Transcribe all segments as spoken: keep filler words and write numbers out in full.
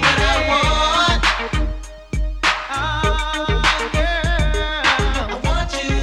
what I want. Ah, girl, I want you.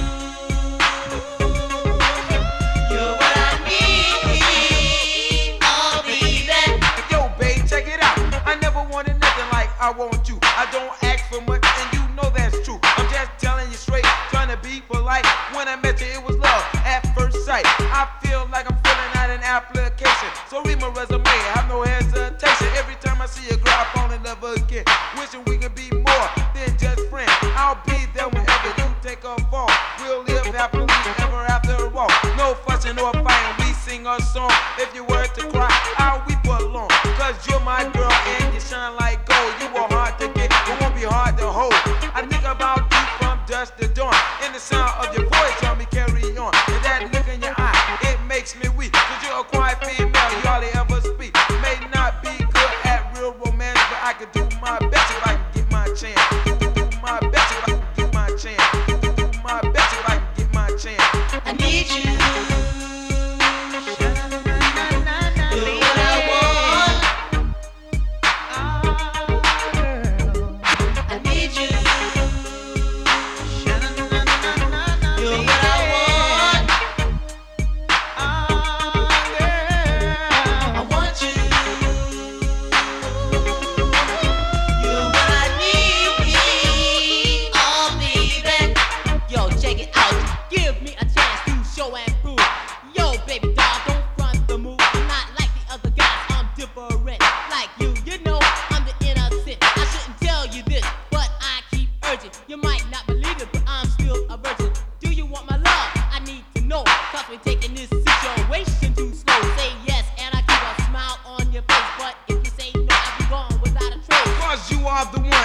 You're what I need. Oh, baby. Yo, babe, check it out. I never wanted nothing like I want you. I don't ask for much, and you know that's true. I'm just telling you straight, trying to be polite. When I met you, it was love at first sight. I feel like I'm filling out an application. So read my resume, have no hesitation. Every time I see a girl, I fall in love again. Wishing we could be more than just friends. I'll be there whenever you take a fall. We'll live happily ever after all. No fussing or fighting, we sing a song. If you were to cry, I'll weep along. Cause you're my girl and you shine like gold. You were hard to get, but won't be hard to hold. I think about you from dusk to dawn. In the sound of your voice, tell me carry on. And that look in your eye, it makes me weak. Cause you're a quiet female, you hardly ever speak. May not be good at real romance, but I could do my best if I can get my chance. Do my best if I can get my chance. Do my best if I can get my chance. I need you. You're what I want. I need you. You're what I want. I want you. You're what I need. Oh, baby. Yo, check it out. Give me a chance to show and prove. Yo, baby doll, don't front the move. I'm not like the other guys, I'm different. Like you, you know, I'm the innocent. I shouldn't tell you this, but I keep urging. You might not believe it, but I'm still a virgin. Do you want my love? I need to know. Cause we're taking this situation too slow. Say yes, and I keep a smile on your face. But if you say no, I'll be gone without a trace. Cause you are the one